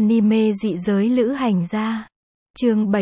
Anime dị giới lữ hành gia. Chương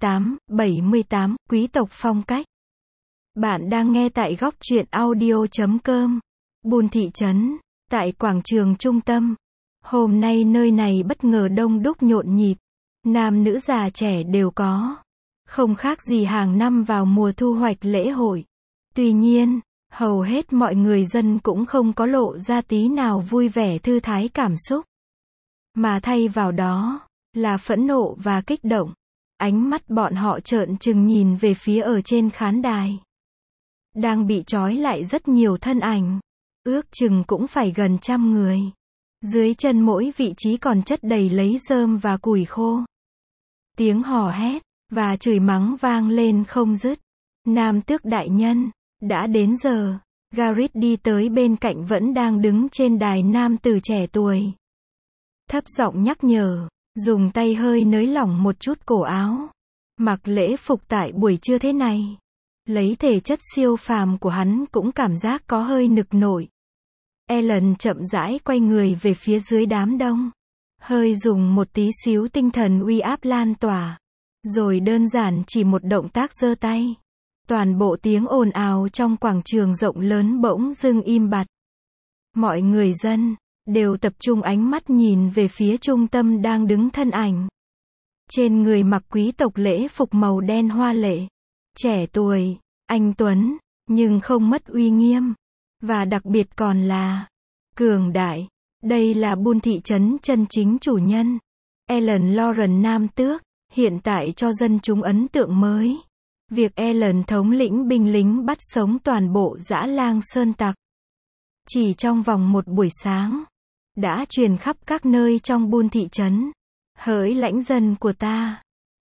78, quý tộc phong cách. Bạn đang nghe tại góc truyện audio.com. Buôn thị trấn, tại quảng trường trung tâm. Hôm nay nơi này bất ngờ đông đúc nhộn nhịp. Nam nữ già trẻ đều có. Không khác gì hàng năm vào mùa thu hoạch lễ hội. Tuy nhiên, hầu hết mọi người dân cũng không có lộ ra tí nào vui vẻ thư thái cảm xúc. Mà thay vào đó, là phẫn nộ và kích động. Ánh mắt bọn họ trợn trừng nhìn về phía ở trên khán đài. Đang bị trói lại rất nhiều thân ảnh. Ước chừng cũng phải gần 100 người. Dưới chân mỗi vị trí còn chất đầy lấy rơm và củi khô. Tiếng hò hét và chửi mắng vang lên không dứt. Nam tước đại nhân, đã đến giờ. Garrett đi tới bên cạnh vẫn đang đứng trên đài nam tử trẻ tuổi. Thấp giọng nhắc nhở, dùng tay hơi nới lỏng một chút cổ áo. Mặc lễ phục tại buổi trưa thế này. Lấy thể chất siêu phàm của hắn cũng cảm giác có hơi nực nổi. Ellen chậm rãi quay người về phía dưới đám đông. Hơi dùng một tí xíu tinh thần uy áp lan tỏa. Rồi đơn giản chỉ một động tác giơ tay. Toàn bộ tiếng ồn ào trong quảng trường rộng lớn bỗng dưng im bặt. Mọi người dân đều tập trung ánh mắt nhìn về phía trung tâm đang đứng thân ảnh. Trên người mặc quý tộc lễ phục màu đen hoa lệ. Trẻ tuổi, anh tuấn, nhưng không mất uy nghiêm. Và đặc biệt còn là cường đại. Đây là buôn thị trấn chân chính chủ nhân. Ellen Lauren nam tước, hiện tại cho dân chúng ấn tượng mới. Việc Ellen thống lĩnh binh lính bắt sống toàn bộ dã lang sơn tặc. Chỉ trong vòng một buổi sáng, đã truyền khắp các nơi trong buôn thị trấn. Hỡi lãnh dân của ta.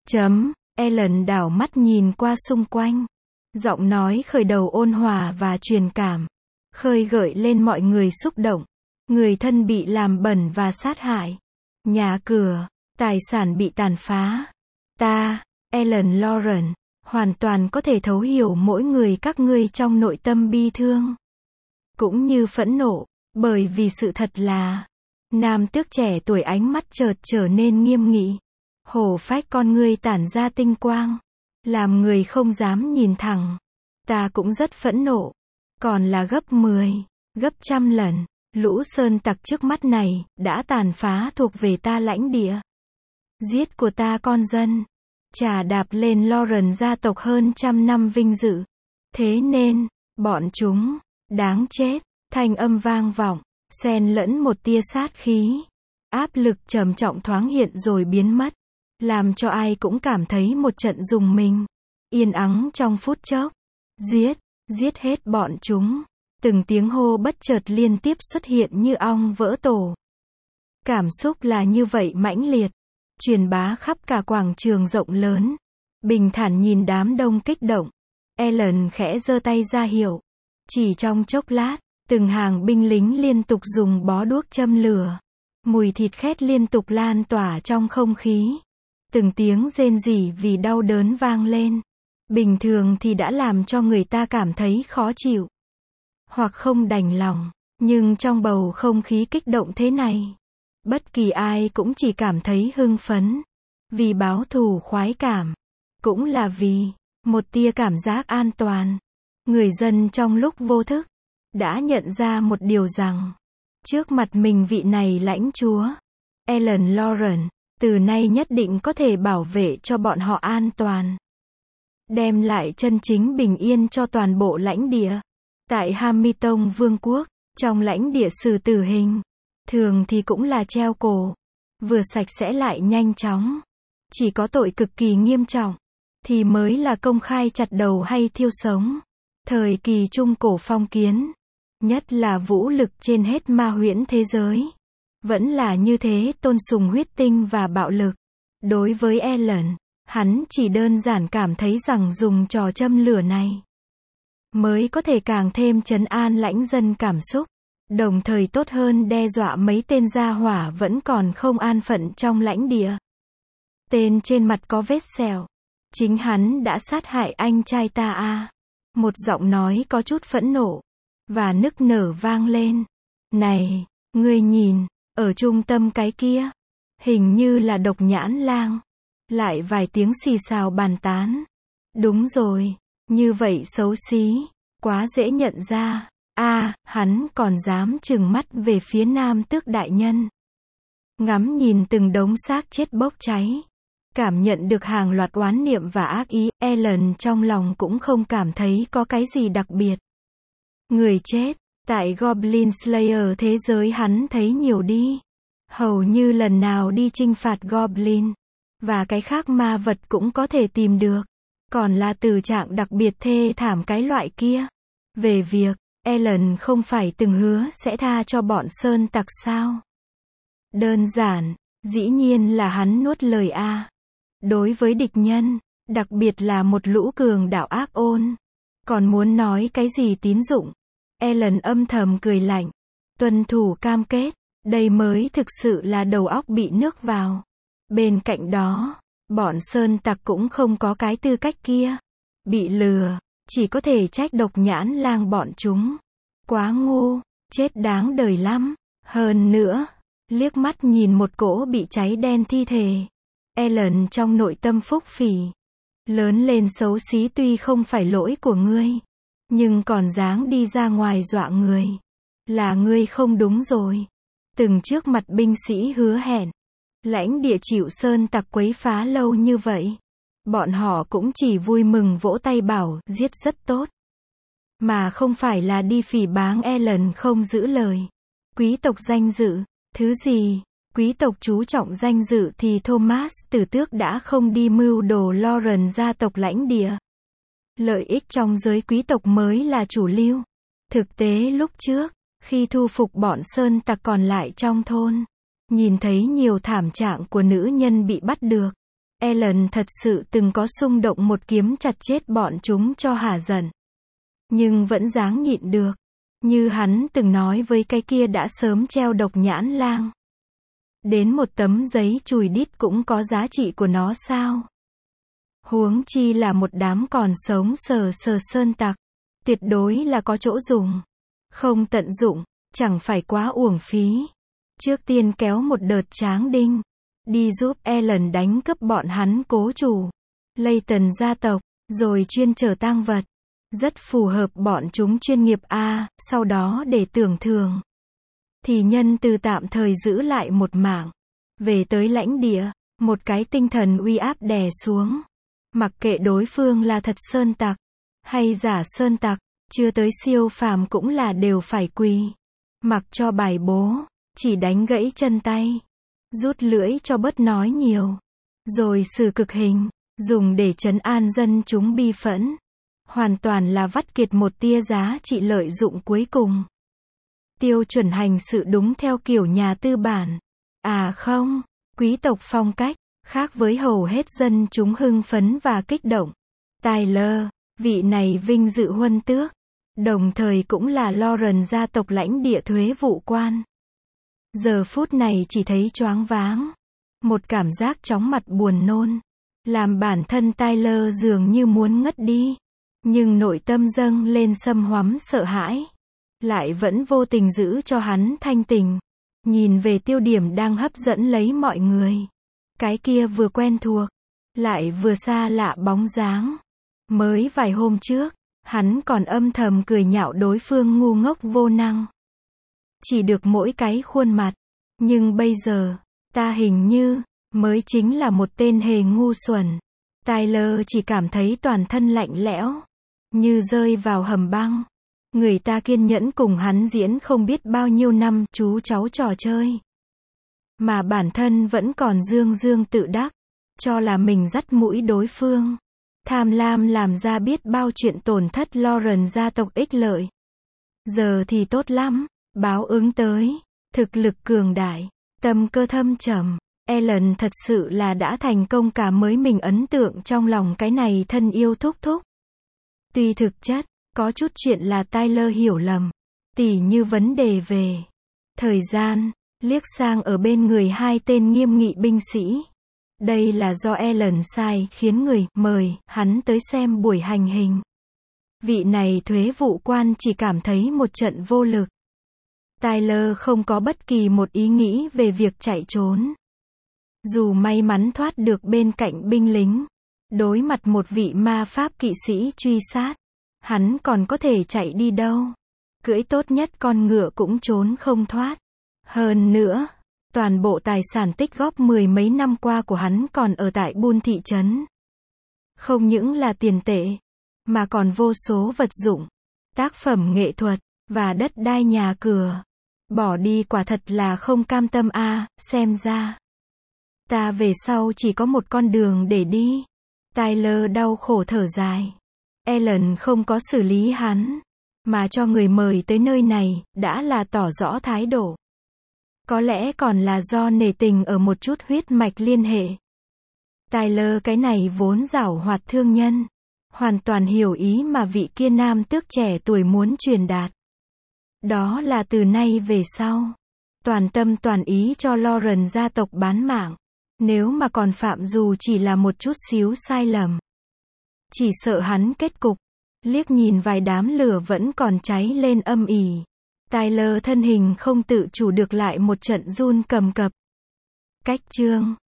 Ellen đảo mắt nhìn qua xung quanh. Giọng nói khởi đầu ôn hòa và truyền cảm. Khơi gợi lên mọi người xúc động. Người thân bị làm bẩn và sát hại. Nhà cửa, tài sản bị tàn phá. Ta, Ellen Lauren, hoàn toàn có thể thấu hiểu mỗi người các ngươi trong nội tâm bi thương. Cũng như phẫn nộ, bởi vì sự thật là, nam tước trẻ tuổi ánh mắt chợt trở nên nghiêm nghị. Hổ phách con ngươi tản ra tinh quang. Làm người không dám nhìn thẳng. Ta cũng rất phẫn nộ. Còn là gấp 10, gấp 100 lần. Lũ sơn tặc trước mắt này, đã tàn phá thuộc về ta lãnh địa. Giết của ta con dân. Chà đạp lên Lauren gia tộc hơn 100 năm vinh dự. Thế nên, bọn chúng, đáng chết. Thanh âm vang vọng, xen lẫn một tia sát khí. Áp lực trầm trọng thoáng hiện rồi biến mất. Làm cho ai cũng cảm thấy một trận rùng mình. Yên ắng trong phút chốc. Giết hết bọn chúng. Từng tiếng hô bất chợt liên tiếp xuất hiện như ong vỡ tổ. Cảm xúc là như vậy mãnh liệt. Truyền bá khắp cả quảng trường rộng lớn. Bình thản nhìn đám đông kích động. Ellen khẽ giơ tay ra hiệu. Chỉ trong chốc lát, từng hàng binh lính liên tục dùng bó đuốc châm lửa. Mùi thịt khét liên tục lan tỏa trong không khí. Từng tiếng rên rỉ vì đau đớn vang lên. Bình thường thì đã làm cho người ta cảm thấy khó chịu. Hoặc không đành lòng. Nhưng trong bầu không khí kích động thế này, bất kỳ ai cũng chỉ cảm thấy hưng phấn. Vì báo thù khoái cảm. Cũng là vì một tia cảm giác an toàn. Người dân trong lúc vô thức đã nhận ra một điều rằng, trước mặt mình vị này lãnh chúa, Ellen Lauren, từ nay nhất định có thể bảo vệ cho bọn họ an toàn. Đem lại chân chính bình yên cho toàn bộ lãnh địa. Tại Hamilton Vương quốc, trong lãnh địa xử tử hình, thường thì cũng là treo cổ. Vừa sạch sẽ lại nhanh chóng. Chỉ có tội cực kỳ nghiêm trọng, thì mới là công khai chặt đầu hay thiêu sống. Thời kỳ trung cổ phong kiến, nhất là vũ lực trên hết ma huyễn thế giới, vẫn là như thế tôn sùng huyết tinh và bạo lực. Đối với Ellen, hắn chỉ đơn giản cảm thấy rằng dùng trò châm lửa này mới có thể càng thêm trấn an lãnh dân cảm xúc, đồng thời tốt hơn đe dọa mấy tên gia hỏa vẫn còn không an phận trong lãnh địa. Tên trên mặt có vết sẹo. Chính hắn đã sát hại anh trai ta à. Một giọng nói có chút phẫn nộ và nức nở vang lên. Này, ngươi nhìn, ở trung tâm cái kia, Hình như là độc nhãn lang. Lại vài tiếng xì xào bàn tán. Đúng rồi, như vậy xấu xí, quá dễ nhận ra. Hắn còn dám trừng mắt về phía Nam Tước đại nhân. Ngắm nhìn từng đống xác chết bốc cháy. Cảm nhận được hàng loạt oán niệm và ác ý, Ellen trong lòng cũng không cảm thấy có cái gì đặc biệt. Người chết, tại Goblin Slayer thế giới hắn thấy nhiều đi. Hầu như lần nào đi chinh phạt Goblin, và cái khác ma vật cũng có thể tìm được. Còn là từ trạng đặc biệt thê thảm cái loại kia. Về việc, Ellen không phải từng hứa sẽ tha cho bọn sơn tặc sao? Đơn giản, dĩ nhiên là hắn nuốt lời đối với địch nhân, đặc biệt là một lũ cường đạo ác ôn. Còn muốn nói cái gì tín dụng? Ellen âm thầm cười lạnh. Tuân thủ cam kết, đây mới thực sự là đầu óc bị nước vào. Bên cạnh đó, bọn sơn tặc cũng không có cái tư cách kia. Bị lừa, chỉ có thể trách độc nhãn lang bọn chúng. Quá ngu, chết đáng đời lắm. Hơn nữa, liếc mắt nhìn một cỗ bị cháy đen thi thể. Ellen trong nội tâm phúc phỉ. Lớn lên xấu xí tuy không phải lỗi của ngươi, nhưng còn dáng đi ra ngoài dọa người. Là ngươi không đúng rồi. Từng trước mặt binh sĩ hứa hẹn. Lãnh địa chịu sơn tặc quấy phá lâu như vậy. Bọn họ cũng chỉ vui mừng vỗ tay bảo giết rất tốt. Mà không phải là đi phỉ báng. Ellen không giữ lời. Quý tộc danh dự, thứ gì? Quý tộc chú trọng danh dự thì Thomas Tử Tước đã không đi mưu đồ Lauren gia tộc lãnh địa. Lợi ích trong giới quý tộc mới là chủ lưu. Thực tế lúc trước, khi thu phục bọn sơn tặc còn lại trong thôn, nhìn thấy nhiều thảm trạng của nữ nhân bị bắt được, Ellen thật sự từng có xung động một kiếm chặt chết bọn chúng cho hả giận. Nhưng vẫn dáng nhịn được. Như hắn từng nói với cái kia đã sớm treo độc nhãn lang. Đến một tấm giấy chùi đít cũng có giá trị của nó sao? Huống chi là một đám còn sống sờ sờ sơn tặc. Tuyệt đối là có chỗ dùng. Không tận dụng, chẳng phải quá uổng phí. Trước tiên kéo một đợt tráng đinh. Đi giúp Ellen đánh cướp bọn hắn cố chủ. Layton gia tộc, rồi chuyên chở tang vật. Rất phù hợp bọn chúng chuyên nghiệp sau đó để tưởng thưởng. Thì nhân từ tạm thời giữ lại một mảng. Về tới lãnh địa, một cái tinh thần uy áp đè xuống. Mặc kệ đối phương là thật sơn tặc, hay giả sơn tặc, chưa tới siêu phàm cũng là đều phải quỳ. Mặc cho bài bố, chỉ đánh gãy chân tay. Rút lưỡi cho bớt nói nhiều. Rồi xử cực hình, dùng để trấn an dân chúng bi phẫn. Hoàn toàn là vắt kiệt một tia giá trị lợi dụng cuối cùng. Tiêu chuẩn hành sự đúng theo kiểu nhà tư bản. Không, quý tộc phong cách, khác với hầu hết dân chúng hưng phấn và kích động. Tyler, vị này vinh dự huân tước, đồng thời cũng là Lauren gia tộc lãnh địa thuế vụ quan. Giờ phút này chỉ thấy choáng váng. Một cảm giác chóng mặt buồn nôn. Làm bản thân Tyler dường như muốn ngất đi. Nhưng nội tâm dâng lên sâm hoắm sợ hãi. Lại vẫn vô tình giữ cho hắn thanh tình. Nhìn về tiêu điểm đang hấp dẫn lấy mọi người. Cái kia vừa quen thuộc, lại vừa xa lạ bóng dáng. Mới vài hôm trước, hắn còn âm thầm cười nhạo đối phương ngu ngốc vô năng. Chỉ được mỗi cái khuôn mặt. Nhưng bây giờ, ta hình như, mới chính là một tên hề ngu xuẩn. Tyler chỉ cảm thấy toàn thân lạnh lẽo. Như rơi vào hầm băng. Người ta kiên nhẫn cùng hắn diễn không biết bao nhiêu năm chú cháu trò chơi. Mà bản thân vẫn còn dương dương tự đắc. Cho là mình dắt mũi đối phương. Tham lam làm ra biết bao chuyện tổn thất Lauren gia tộc ích lợi. Giờ thì tốt lắm. Báo ứng tới. Thực lực cường đại. Tâm cơ thâm trầm. Ellen thật sự là đã thành công cả mới mình ấn tượng trong lòng cái này thân yêu thúc thúc. Tuy thực chất, có chút chuyện là Tyler hiểu lầm. Tỉ như vấn đề về thời gian, liếc sang ở bên người hai tên nghiêm nghị binh sĩ. Đây là do Ellen sai khiến người mời hắn tới xem buổi hành hình. Vị này thuế vụ quan chỉ cảm thấy một trận vô lực. Tyler không có bất kỳ một ý nghĩ về việc chạy trốn. Dù may mắn thoát được bên cạnh binh lính, đối mặt một vị ma pháp kỵ sĩ truy sát, hắn còn có thể chạy đi đâu. Cưỡi tốt nhất con ngựa cũng trốn không thoát. Hơn nữa, toàn bộ tài sản tích góp mười mấy năm qua của hắn còn ở tại Bun thị trấn. Không những là tiền tệ, mà còn vô số vật dụng, tác phẩm nghệ thuật, và đất đai nhà cửa. Bỏ đi quả thật là không cam tâm a, xem ra ta về sau chỉ có một con đường để đi. Tyler đau khổ thở dài. Ellen không có xử lý hắn, mà cho người mời tới nơi này, đã là tỏ rõ thái độ. Có lẽ còn là do nể tình ở một chút huyết mạch liên hệ. Tyler cái này vốn giảo hoạt thương nhân, hoàn toàn hiểu ý mà vị kia nam tước trẻ tuổi muốn truyền đạt. Đó là từ nay về sau, toàn tâm toàn ý cho Lauren gia tộc bán mạng. Nếu mà còn phạm dù chỉ là một chút xíu sai lầm, chỉ sợ hắn kết cục. Liếc nhìn vài đám lửa vẫn còn cháy lên âm ỉ, Tyler thân hình không tự chủ được lại một trận run cầm cập. Cách chương